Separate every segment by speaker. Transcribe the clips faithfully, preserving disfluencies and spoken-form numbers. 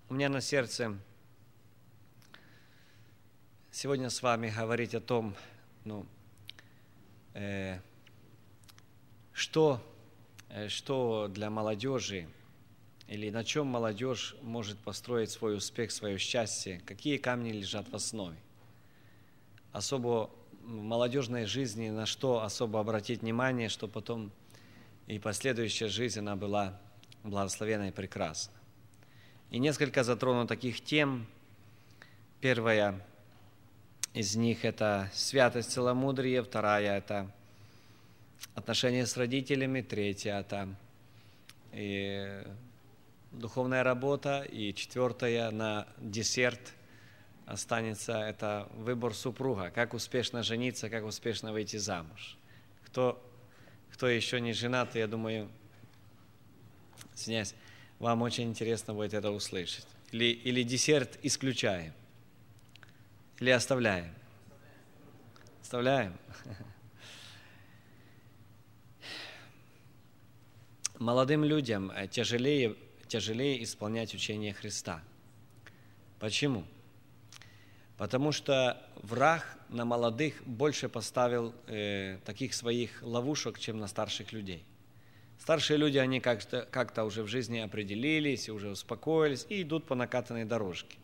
Speaker 1: у меня на сердце сегодня с вами говорить о том, ну, э, что, э, что для молодежи или на чем молодежь может построить свой успех, свое счастье, какие камни лежат в основе. Особо в молодежной жизни на что особо обратить внимание, что потом и последующая жизнь она была благословенна и прекрасна. И несколько затрону таких тем. Первая из них – это святость, целомудрие, вторая – это отношения с родителями, третья – это и духовная работа, и четвертая на десерт останется – это выбор супруга, как успешно жениться, как успешно выйти замуж. Кто, кто еще не женат, я думаю, извиняюсь, вам очень интересно будет это услышать. Или, или десерт исключаем, или оставляем? Оставляем. Молодым людям тяжелее, тяжелее исполнять учение Христа. Почему? Потому что враг на молодых больше поставил э, таких своих ловушек, чем на старших людей. Старшие люди, они как-то, как-то уже в жизни определились, уже успокоились и идут по накатанной дорожке.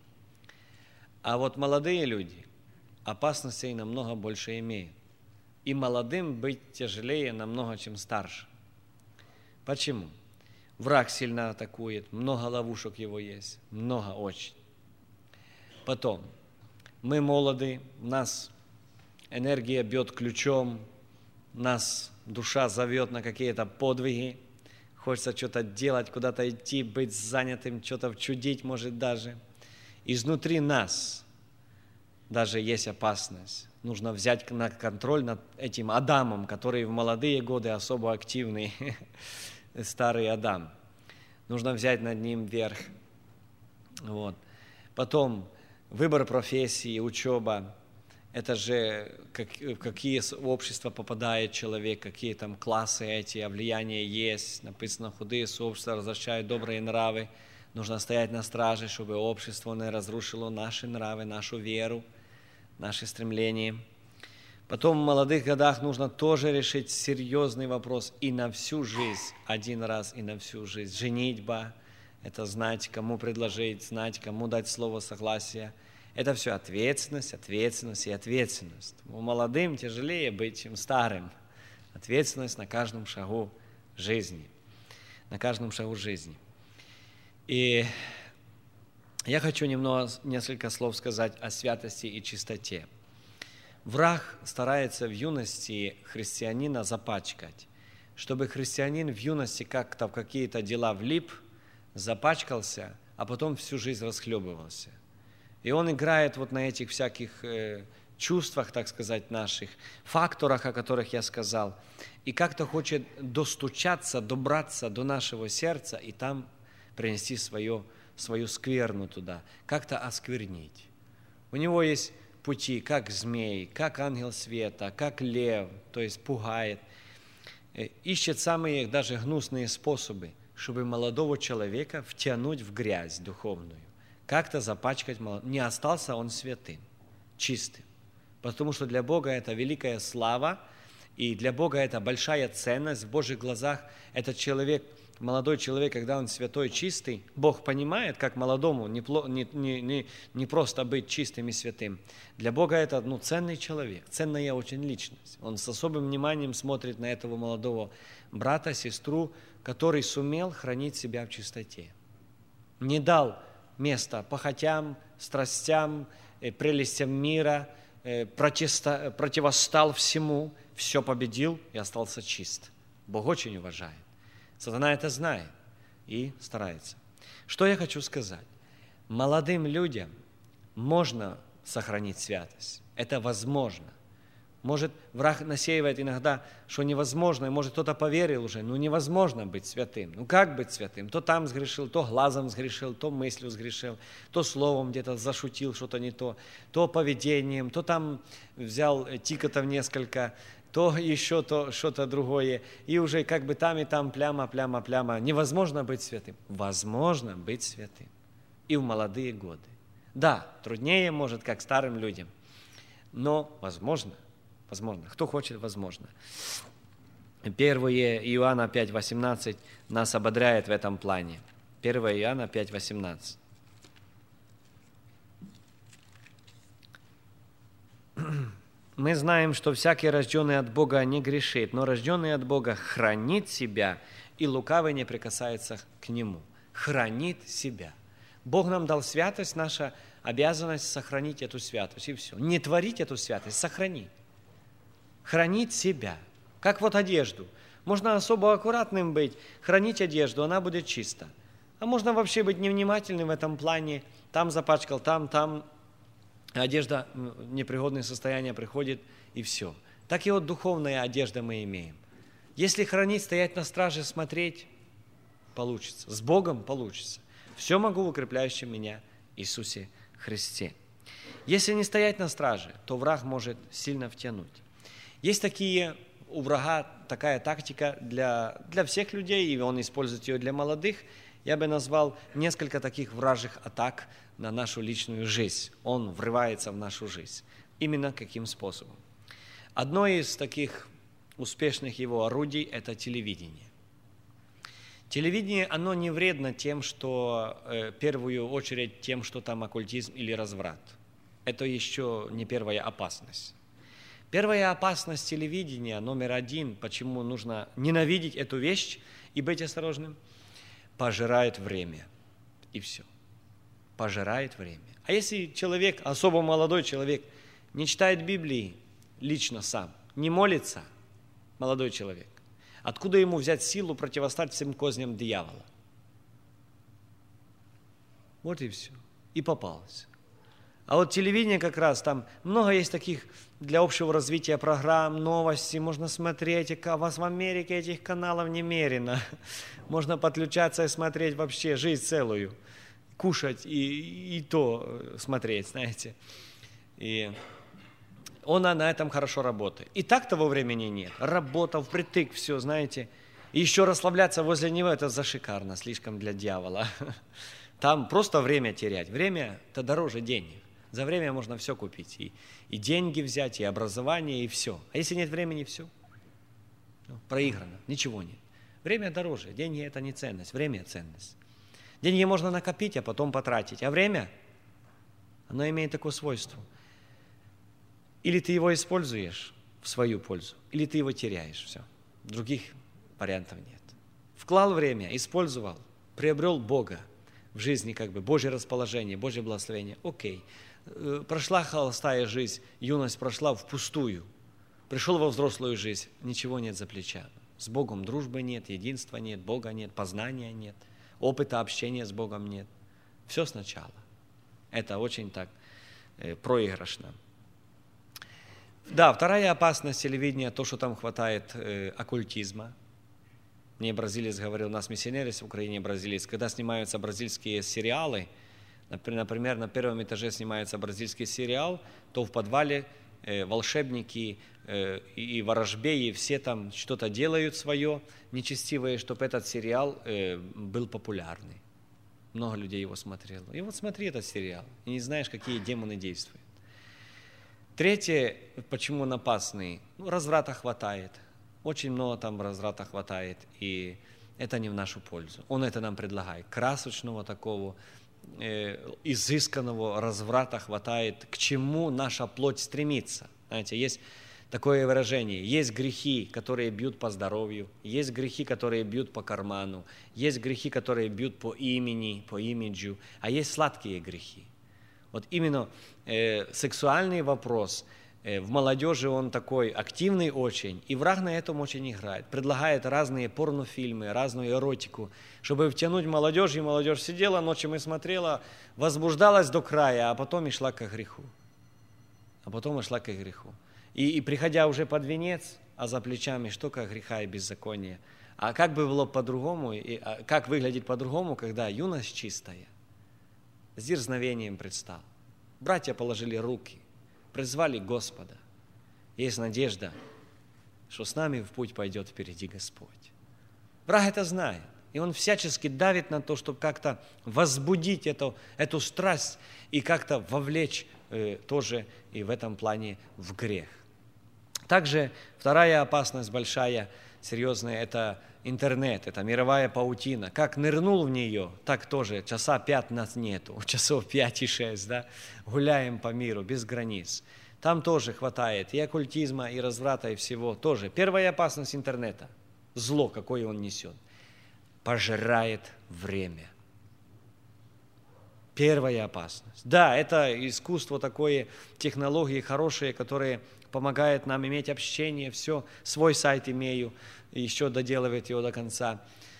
Speaker 1: А вот молодые люди опасностей намного больше имеют. И молодым быть тяжелее намного, чем старшим. Почему? Враг сильно атакует, много ловушек его есть, много очень. Потом, мы молоды, нас энергия бьет ключом, нас душа зовет на какие-то подвиги, хочется что-то делать, куда-то идти, быть занятым, что-то чудить может даже. Изнутри нас даже есть опасность. Нужно взять на контроль над этим Адамом, который в молодые годы особо активный, старый Адам. Нужно взять над ним верх. Вот. Потом выбор профессии, учеба. Это же как, в какие общества попадает человек, какие там классы эти, а влияние есть. Написано, худые сообщества развращают добрые нравы. Нужно стоять на страже, чтобы общество не разрушило наши нравы, нашу веру, наши стремления. Потом в молодых годах нужно тоже решить серьезный вопрос и на всю жизнь, один раз и на всю жизнь. Женитьба – это знать, кому предложить, знать, кому дать слово согласия. Это все ответственность, ответственность и ответственность. У молодым тяжелее быть, чем старым. Ответственность на каждом шагу жизни. На каждом шагу жизни. И я хочу немного, несколько слов сказать о святости и чистоте. Враг старается в юности христианина запачкать, чтобы христианин в юности как-то в какие-то дела влип, запачкался, а потом всю жизнь расхлебывался. И он играет вот на этих всяких э, чувствах, так сказать, наших, факторах, о которых я сказал, и как-то хочет достучаться, добраться до нашего сердца и там принести свое, свою скверну туда, как-то осквернить. У него есть пути, как змей, как ангел света, как лев, то есть пугает. Ищет самые даже гнусные способы, чтобы молодого человека втянуть в грязь духовную, как-то запачкать молодого. Не остался он святым, чистым. Потому что для Бога это великая слава, и для Бога это большая ценность. В Божьих глазах этот человек, молодой человек, когда он святой, чистый, Бог понимает, как молодому не, не, не, не просто быть чистым и святым. Для Бога это ну, ценный человек, ценная очень личность. Он с особым вниманием смотрит на этого молодого брата, сестру, который сумел хранить себя в чистоте. Не дал места похотям, страстям, прелестям мира, противостал всему, все победил и остался чист. Бог очень уважает. Сатана это знает и старается. Что я хочу сказать? Молодым людям можно сохранить святость. Это возможно. Может, враг насеивает иногда, что невозможно, и может, кто-то поверил уже, ну невозможно быть святым. Ну как быть святым? То там сгрешил, то глазом сгрешил, то мыслью сгрешил, то словом где-то зашутил что-то не то, то поведением, то там взял тикотов несколько, то еще то что-то другое, и уже как бы там и там пляма, пляма, пляма. Невозможно быть святым. Возможно быть святым. и в молодые годы. Да, труднее, может, как старым людям, но возможно, возможно. Кто хочет, возможно. первое Иоанна пять восемнадцать нас ободряет в этом плане. первое Иоанна пять восемнадцать. Мы знаем, что всякий, рожденный от Бога, не грешит, но рожденный от Бога хранит себя, и лукавый не прикасается к нему. Хранит себя. Бог нам дал святость, наша обязанность сохранить эту святость, и все. Не творить эту святость, сохранить. Хранить себя. Как вот одежду. Можно особо аккуратным быть, хранить одежду, она будет чиста. А можно вообще быть невнимательным в этом плане. Там запачкал, там, там. Одежда в непригодное состояние приходит, и все. Так и вот духовная одежда мы имеем. Если хранить, стоять на страже, смотреть, получится. С Богом получится. Все могу в укрепляющем меня Иисусе Христе. Если не стоять на страже, то враг может сильно втянуть. Есть такие, у врага такая тактика для, для всех людей, и он использует ее для молодых. Я бы назвал несколько таких вражьих атак на нашу личную жизнь. Он врывается в нашу жизнь. Именно каким способом? Одно из таких успешных его орудий – это телевидение. Телевидение, оно не вредно тем, что, э, в первую очередь, тем, что там оккультизм или разврат. Это еще не первая опасность. Первая опасность телевидения, номер один, почему нужно ненавидеть эту вещь и быть осторожным – пожирает время. И все. Пожирает время. А если человек, особо молодой человек, не читает Библии лично сам, не молится, молодой человек, откуда ему взять силу противостать всем козням дьявола? Вот и все. И попался. А вот телевидение как раз, там много есть таких для общего развития программ, новости, можно смотреть, а у вас в Америке этих каналов немерено. Можно подключаться и смотреть вообще жизнь целую, кушать и, и то смотреть, знаете. И он на этом хорошо работает. И так того времени нет. Работа впритык, все, знаете. И еще расслабляться возле него, это зашикарно, слишком для дьявола. Там просто время терять. Время – это дороже денег. За время можно все купить. И, и деньги взять, и образование, и все. А если нет времени, все. Ну, проиграно, ничего нет. Время дороже. Деньги – это не ценность, время – ценность. Деньги можно накопить, а потом потратить. А время, оно имеет такое свойство. Или ты его используешь в свою пользу, или ты его теряешь. Все. Других вариантов нет. Вклал время, использовал, приобрел Бога в жизни, как бы Божье расположение, Божье благословение. Окей. Прошла холостая жизнь, юность прошла впустую. Пришел во взрослую жизнь, ничего нет за плечами. С Богом дружбы нет, единства нет, Бога нет, познания нет, опыта общения с Богом нет. Все сначала. Это очень так э, проигрышно. Да, вторая опасность телевидения, то, что там хватает э, оккультизма. Мне бразилец говорил, у нас миссионеры в Украине бразилец, когда снимаются бразильские сериалы, например, на первом этаже снимается бразильский сериал, то в подвале э, волшебники э, и ворожбеи, все там что-то делают свое нечестивое, чтобы этот сериал э, был популярный. Много людей его смотрело. И вот смотри этот сериал, и не знаешь, какие демоны действуют. Третье, почему он опасный, ну, разврата хватает. Очень много там разврата хватает, и это не в нашу пользу. Он это нам предлагает. Красочного такого, э, изысканного разврата хватает, к чему наша плоть стремится. Знаете, есть такое выражение. Есть грехи, которые бьют по здоровью, есть грехи, которые бьют по карману, есть грехи, которые бьют по имени, по имиджу, а есть сладкие грехи. Вот именно э, сексуальный вопрос э, в молодежи он такой активный очень, и враг на этом очень играет. Предлагает разные порнофильмы, разную эротику, чтобы втянуть молодежь, и молодежь сидела ночью и смотрела, возбуждалась до края, а потом и шла к греху. А потом и шла к греху. И, и приходя уже под венец, а за плечами что как греха и беззакония. А как бы было по-другому, и, а как выглядит по-другому, когда юность чистая, с дерзновением предстал. Братья положили руки, призвали Господа. Есть надежда, что с нами в путь пойдет впереди Господь. Враг это знает. И он всячески давит на то, чтобы как-то возбудить эту, эту страсть и как-то вовлечь э, тоже и в этом плане в грех. Также вторая опасность большая, серьезная, это интернет, это мировая паутина. Как нырнул в нее, так тоже часа пять нас нету, часов пять и шесть, да, гуляем по миру без границ. Там тоже хватает и оккультизма, и разврата, и всего тоже. Первая опасность интернета, зло, какое он несет, пожирает время. Первая опасность. Да, это искусство такое, технологии хорошие, которые помогают нам иметь общение, все, свой сайт имею, еще доделывать его до конца.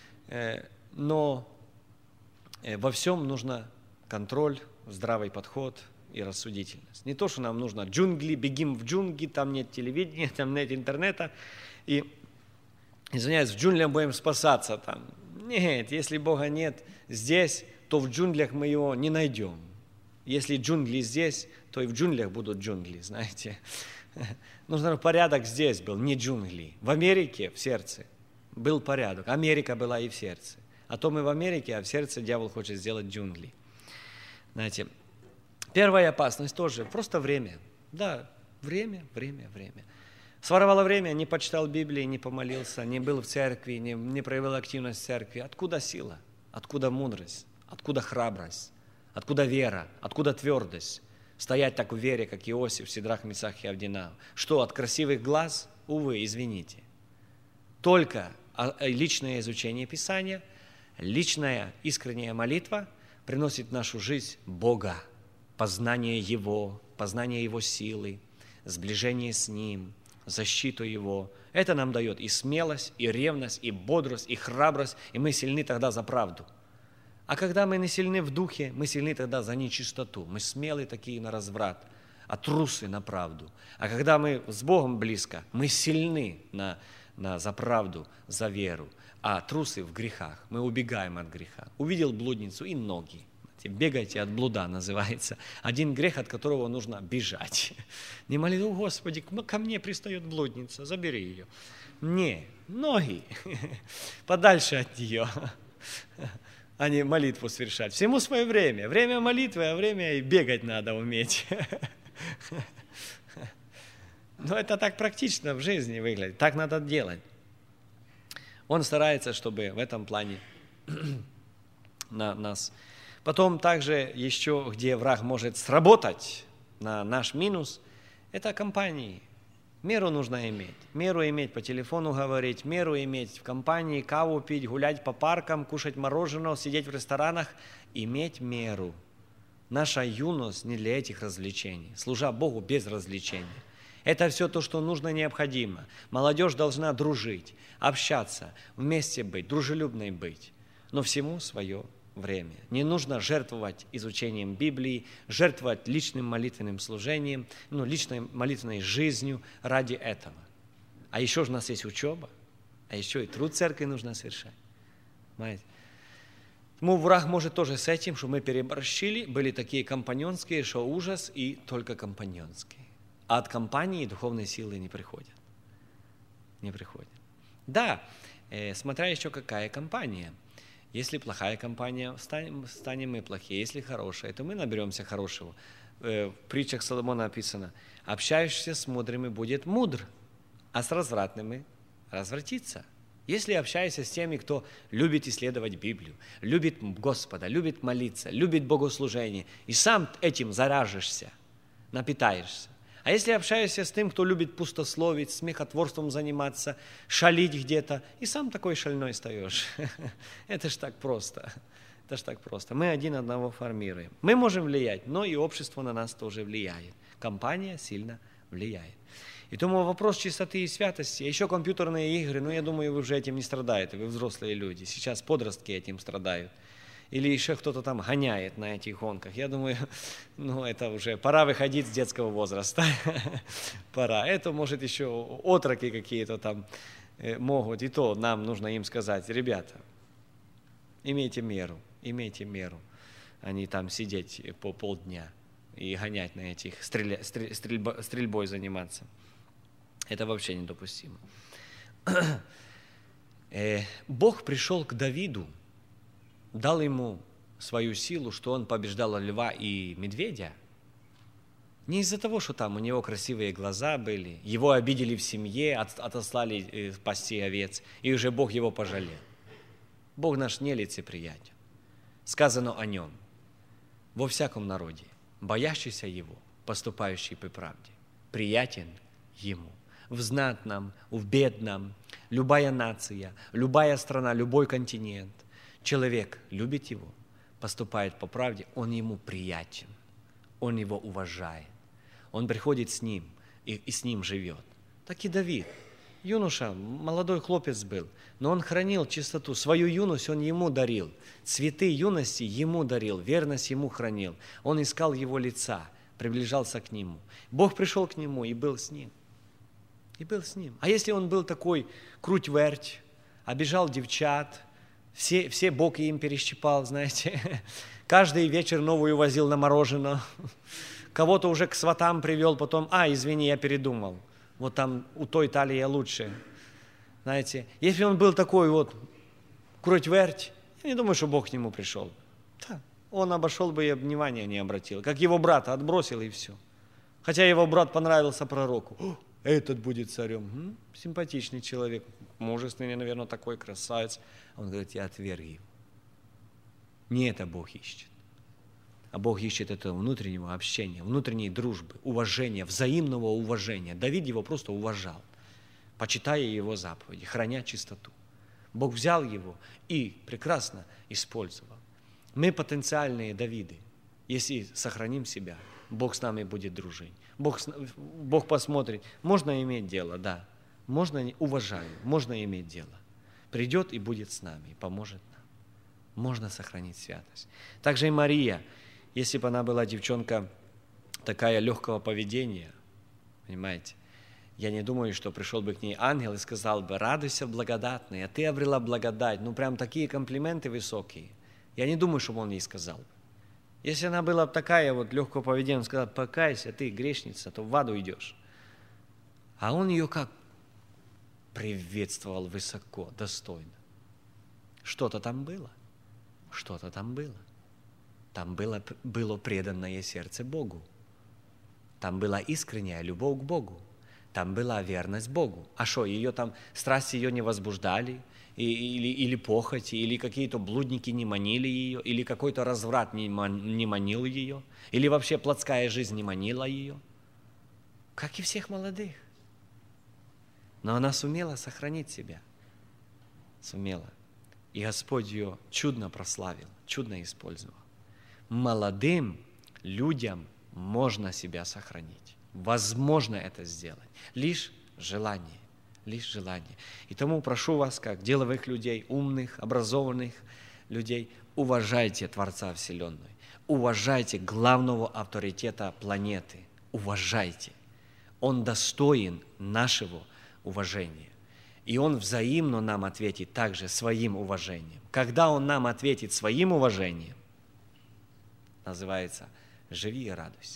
Speaker 1: Но во всем нужно контроль, здравый подход и рассудительность. Не то, что нам нужно джунгли, бегим в джунгли, там нет телевидения, там нет интернета, и, извиняюсь, в джунглях будем спасаться там. Нет, если Бога нет здесь, то в джунглях мы его не найдем. Если джунгли здесь, то и в джунглях будут джунгли, знаете. Нужно порядок здесь был, не джунгли. В Америке, в сердце, был порядок. Америка была и в сердце. А то мы в Америке, а в сердце дьявол хочет сделать джунгли. Знаете, первая опасность тоже, просто время. Да, время, время, время. Своровало время, не почитал Библии, не помолился, не был в церкви, не, не проявил активность в церкви. Откуда сила? Откуда мудрость? Откуда храбрость? Откуда вера? Откуда твердость? Стоять так в вере, как Иосиф, Сидрах, Месах и Авденаго. Что, от красивых глаз? Увы, извините. Только личное изучение Писания, личная искренняя молитва приносит в нашу жизнь Бога, познание Его, познание Его силы, сближение с Ним, защиту Его. Это нам дает и смелость, и ревность, и бодрость, и храбрость, и мы сильны тогда за правду. А когда мы не сильны в духе, мы сильны тогда за нечистоту. Мы смелые такие на разврат, а трусы на правду. А когда мы с Богом близко, мы сильны на, на, за правду, за веру. А трусы в грехах. Мы убегаем от греха. Увидел блудницу и ноги. Бегайте от блуда называется. Один грех, от которого нужно бежать. Не моли, о Господи, ко мне пристает блудница, забери ее. Не, ноги. Подальше от нее. А не молитву совершать. Всему свое время. Время молитвы, а время и бегать надо уметь. Но это так практично в жизни выглядит. Так надо делать. Он старается, чтобы в этом плане на нас. Потом также еще, где враг может сработать на наш минус, это компании. Меру нужно иметь. Меру иметь по телефону говорить, меру иметь в компании, каву пить, гулять по паркам, кушать мороженое, сидеть в ресторанах. Иметь меру. Наша юность не для этих развлечений. Служа Богу без развлечений. Это все то, что нужно, необходимо. Молодежь должна дружить, общаться, вместе быть, дружелюбной быть. Но всему свое время. Не нужно жертвовать изучением Библии, жертвовать личным молитвенным служением, ну, личной молитвенной жизнью ради этого. А еще же у нас есть учеба, а еще и труд церкви нужно совершать. Понимаете? Ну, враг может тоже с этим, что мы переборщили, были такие компаньонские, что ужас, и только компаньонские. А от компании духовные силы не приходят. Не приходят. Да, э, смотря еще какая компания. Если плохая компания, станем, станем мы плохие. Если хорошая, то мы наберемся хорошего. В притчах Соломона написано: общающийся с мудрыми будет мудр, а с развратными развратится. Если общаешься с теми, кто любит исследовать Библию, любит Господа, любит молиться, любит богослужение, и сам этим заражишься, напитаешься. А если общаешься с тем, кто любит пустословить, смехотворством заниматься, шалить где-то, и сам такой шальной стаешь. Это ж так просто. Это ж так просто. Мы один одного формируем. Мы можем влиять, но и общество на нас тоже влияет. Компания сильно влияет. И тому вопрос чистоты и святости, еще компьютерные игры, ну, я думаю, вы уже этим не страдаете, вы взрослые люди. Сейчас подростки этим страдают. Или еще кто-то там гоняет на этих гонках. Я думаю, ну, это уже пора выходить с детского возраста. Пора. Это, может, еще отроки какие-то там могут. И то нам нужно им сказать: ребята, имейте меру, имейте меру. А не там сидеть по полдня и гонять на этих, стреля, стрель, стрельбо, стрельбой заниматься. Это вообще недопустимо. Бог пришел к Давиду, дал ему свою силу, что он побеждал льва и медведя, не из-за того, что там у него красивые глаза были, его обидели в семье, от, отослали пасти овец, и уже Бог его пожалел. Бог наш не лицеприятен. Сказано о нем: во всяком народе, боящийся его, поступающий по правде, приятен ему. В знатном, в бедном, любая нация, любая страна, любой континент, человек любит его, поступает по правде, он ему приятен, он его уважает, он приходит с ним и, и с ним живет. Так и Давид, юноша, молодой хлопец был, но он хранил чистоту, свою юность он ему дарил, цветы юности ему дарил, верность ему хранил, он искал его лица, приближался к нему. Бог пришел к нему и был с ним. И был с ним. А если он был такой круть-верть, обижал девчат, все, все боки им перещипал, знаете, каждый вечер новую возил на мороженое, кого-то уже к сватам привел, потом, а, извини, я передумал, вот там у той талии лучше, знаете. Если он был такой вот круть-верть, я не думаю, что Бог к нему пришел. Да, он обошел бы и внимания не обратил, как его брата отбросил и все. Хотя его брат понравился пророку. Этот будет царем. М? Симпатичный человек, мужественный, наверное, такой красавец. Он говорит, я отверг его. Не это Бог ищет. А Бог ищет этого внутреннего общения, внутренней дружбы, уважения, взаимного уважения. Давид его просто уважал, почитая его заповеди, храня чистоту. Бог взял его и прекрасно использовал. Мы потенциальные Давиды. Если сохраним себя, Бог с нами будет дружить. Бог, Бог посмотрит, можно иметь дело, да, можно, уважаю, можно иметь дело. Придет и будет с нами, и поможет нам. Можно сохранить святость. Также и Мария, если бы она была девчонка такая легкого поведения, понимаете, я не думаю, что пришел бы к ней ангел и сказал бы, радуйся, благодатная, ты обрела благодать, ну прям такие комплименты высокие. Я не думаю, чтобы он ей сказал. Если она была такая вот легкого поведения, он сказал, покайся, ты грешница, то в аду идешь. А он ее как приветствовал высоко, достойно. Что-то там было, что-то там было. Там было, было преданное сердце Богу. Там была искренняя любовь к Богу. Там была верность Богу. А что, ее там, страсти ее не возбуждали? Или, или похоти, или какие-то блудники не манили ее, или какой-то разврат не, ман, не манил ее, или вообще плотская жизнь не манила ее, как и всех молодых. Но она сумела сохранить себя, сумела. И Господь ее чудно прославил, чудно использовал. Молодым людям можно себя сохранить, возможно это сделать, лишь желание. Лишь желание. И тому прошу вас, как деловых людей, умных, образованных людей, уважайте Творца Вселенной, уважайте главного авторитета планеты, уважайте. Он достоин нашего уважения. И Он взаимно нам ответит также своим уважением. Когда Он нам ответит своим уважением, называется «Живи и радуйся».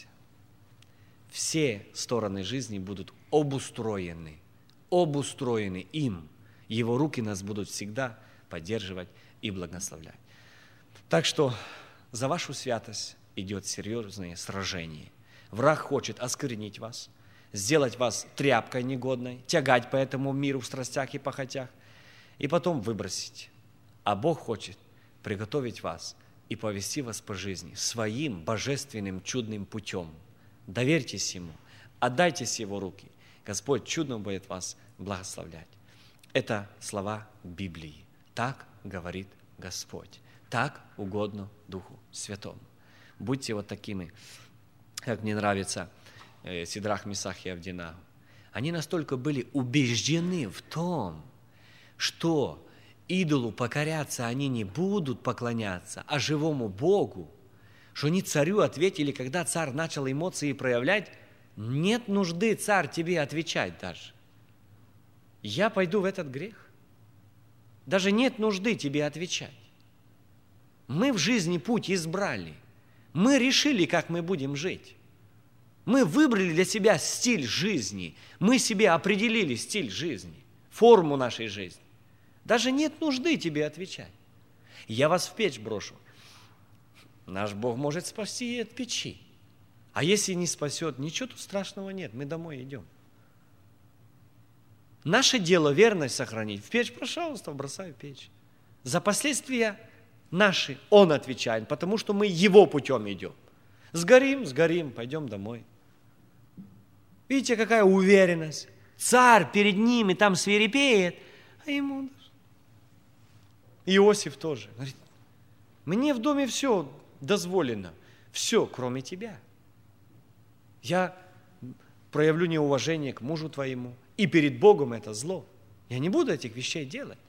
Speaker 1: Все стороны жизни будут обустроены. обустроены им. Его руки нас будут всегда поддерживать и благословлять. Так что за вашу святость идет серьезное сражение. Враг хочет осквернить вас, сделать вас тряпкой негодной, тягать по этому миру в страстях и похотях, и потом выбросить. А Бог хочет приготовить вас и повести вас по жизни своим божественным чудным путем. Доверьтесь Ему, отдайтесь Его руки. Господь чудно будет вас благословлять. Это слова Библии. Так говорит Господь. Так угодно Духу Святому. Будьте вот такими, как мне нравится э, Сидрах, Месах и Авдинагу. Они настолько были убеждены в том, что идолу покоряться они не будут поклоняться, а живому Богу, что они царю ответили, когда царь начал эмоции проявлять, нет нужды, царь, тебе отвечать даже. Я пойду в этот грех. Даже нет нужды тебе отвечать. Мы в жизни путь избрали. Мы решили, как мы будем жить. Мы выбрали для себя стиль жизни. Мы себе определили стиль жизни, форму нашей жизни. Даже нет нужды тебе отвечать. Я вас в печь брошу. Наш Бог может спасти и от печи. А если не спасет, ничего тут страшного нет, мы домой идем. Наше дело верность сохранить. В печь, пожалуйста, бросай в печь. За последствия наши Он отвечает, потому что мы Его путем идем. Сгорим, сгорим, пойдем домой. Видите, какая уверенность. Царь перед ними там свирепеет, а ему... Иосиф тоже. Говорит, мне в доме все дозволено, все, кроме тебя. Я проявлю неуважение к мужу твоему, и перед Богом это зло. Я не буду этих вещей делать.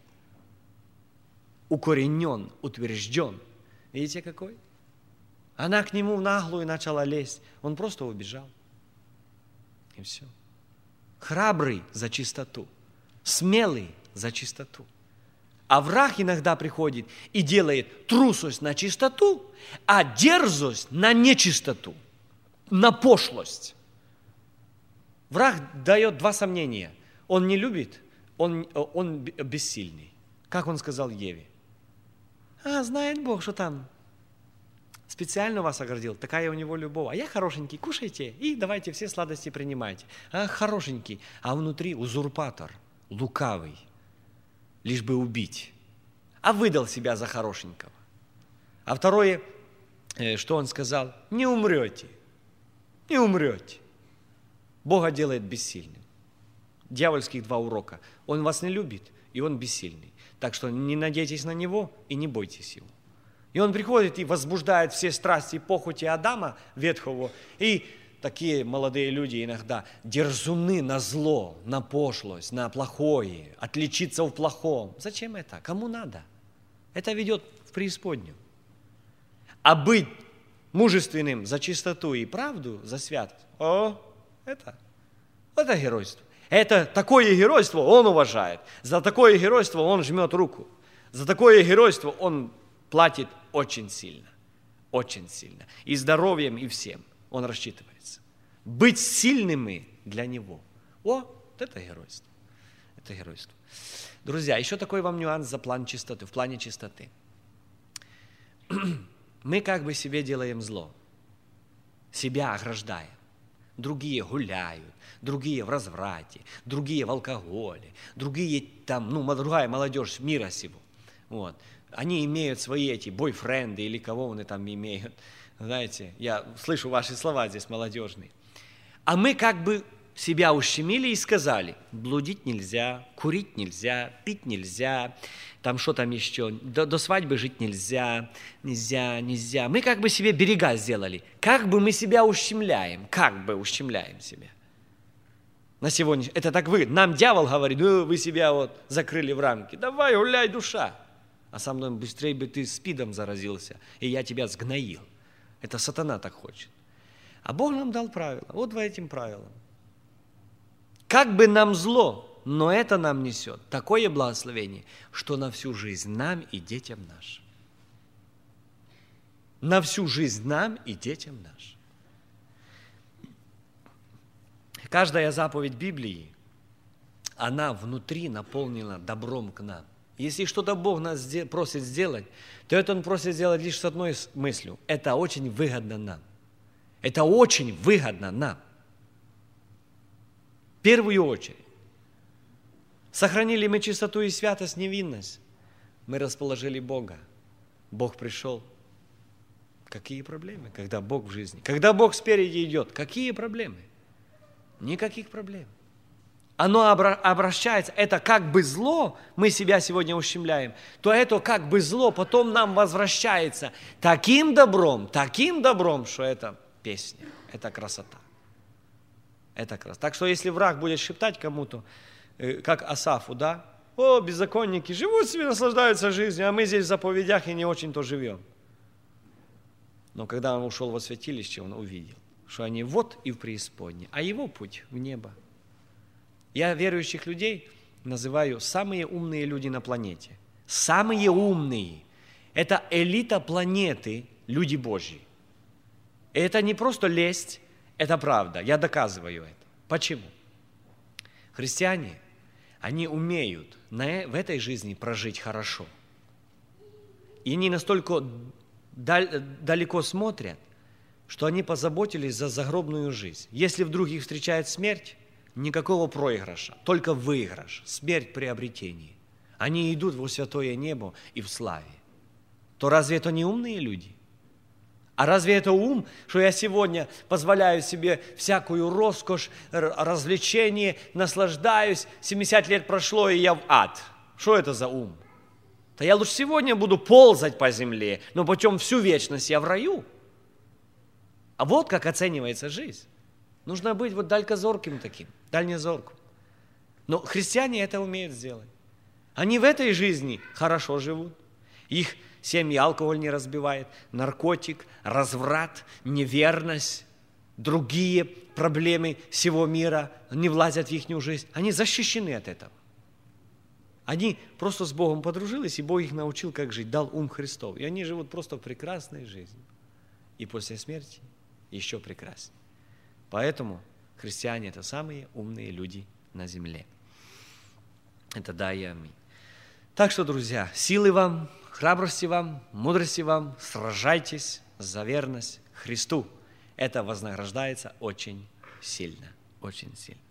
Speaker 1: Укоренен, утвержден. Видите, какой? Она к нему в наглую начала лезть. Он просто убежал. И все. Храбрый за чистоту. Смелый за чистоту. А враг иногда приходит и делает трусость на чистоту, а дерзость на нечистоту, на пошлость. Враг дает два сомнения. Он не любит, он, он бессильный. Как он сказал Еве? А, знает Бог, что там специально вас оградил, такая у него любовь. А я хорошенький, кушайте и давайте все сладости принимайте. А, хорошенький, а внутри узурпатор, лукавый, лишь бы убить. А выдал себя за хорошенького. А второе, что он сказал? Не умрете, не умрете. Бога делает бессильным. Дьявольских два урока. Он вас не любит, и он бессильный. Так что не надейтесь на него и не бойтесь его. И он приходит и возбуждает все страсти и похоти Адама ветхого. И такие молодые люди иногда дерзуны на зло, на пошлость, на плохое, отличиться в плохом. Зачем это? Кому надо? Это ведет в преисподнюю. А быть мужественным за чистоту и правду, за святость, о, это, это геройство. Это такое геройство он уважает. За такое геройство он жмет руку. За такое геройство он платит очень сильно. Очень сильно. И здоровьем, и всем он рассчитывается. Быть сильными для него. О, это геройство. Это геройство. Друзья, еще такой вам нюанс за план чистоты, в плане чистоты. Мы как бы себе делаем зло. Себя ограждаем. Другие гуляют, другие в разврате, другие в алкоголе, другие там, ну, другая молодежь мира сего. Вот. Они имеют свои эти бойфренды или кого они там имеют. Знаете, я слышу ваши слова здесь молодежные. А мы как бы себя ущемили и сказали, блудить нельзя, курить нельзя, пить нельзя, там что там еще, до, до свадьбы жить нельзя, нельзя, нельзя. Мы как бы себе берега сделали. Как бы мы себя ущемляем, как бы ущемляем себя. На сегодня, это так вы, нам дьявол говорит, ну, вы себя вот закрыли в рамки, давай гуляй, душа. А со мной быстрее бы ты спидом заразился, и я тебя сгноил. Это сатана так хочет. А Бог нам дал правила, вот по этим правилам. Как бы нам зло, но это нам несет такое благословение, что на всю жизнь нам и детям нашим. На всю жизнь нам и детям нашим. Каждая заповедь Библии, она внутри наполнена добром к нам. Если что-то Бог нас просит сделать, то это Он просит сделать лишь с одной мыслью. Это очень выгодно нам. Это очень выгодно нам. В первую очередь. Сохранили мы чистоту и святость, невинность. Мы расположили Бога. Бог пришел. Какие проблемы, когда Бог в жизни? Когда Бог спереди идет, какие проблемы? Никаких проблем. Оно обращается, это как бы зло, мы себя сегодня ущемляем, то это как бы зло потом нам возвращается таким добром, таким добром, что это песня, это красота. Это красота. Так что если враг будет шептать кому-то, как Асафу, да, о, беззаконники, живут себе, наслаждаются жизнью, а мы здесь в заповедях и не очень-то живем. Но когда он ушел во святилище, он увидел, что они вот и в преисподней, а его путь в небо. Я верующих людей называю самые умные люди на планете. Самые умные. Это элита планеты, люди Божьи. И это не просто лесть, это правда. Я доказываю это. Почему? Христиане, они умеют в этой жизни прожить хорошо. И они настолько далеко смотрят, что они позаботились за загробную жизнь. Если вдруг их встречает смерть, никакого проигрыша, только выигрыш, смерть приобретение. Они идут в святое небо и в славе. То разве это не умные люди? А разве это ум, что я сегодня позволяю себе всякую роскошь, развлечение, наслаждаюсь, семьдесят лет прошло, и я в ад? Что это за ум? Да я лучше сегодня буду ползать по земле, но потом всю вечность я в раю. А вот как оценивается жизнь. Нужно быть вот далекозорким таким, дальнезорким. Но христиане это умеют сделать. Они в этой жизни хорошо живут. Их семьи алкоголь не разбивает, наркотик, разврат, неверность, другие проблемы всего мира не влазят в их жизнь. Они защищены от этого. Они просто с Богом подружились, и Бог их научил, как жить, дал ум Христов. И они живут просто прекрасной жизнью. И после смерти еще прекраснее. Поэтому христиане – это самые умные люди на земле. Это да и аминь. Так что, друзья, силы вам, храбрости вам, мудрости вам, сражайтесь за верность Христу. Это вознаграждается очень сильно, очень сильно.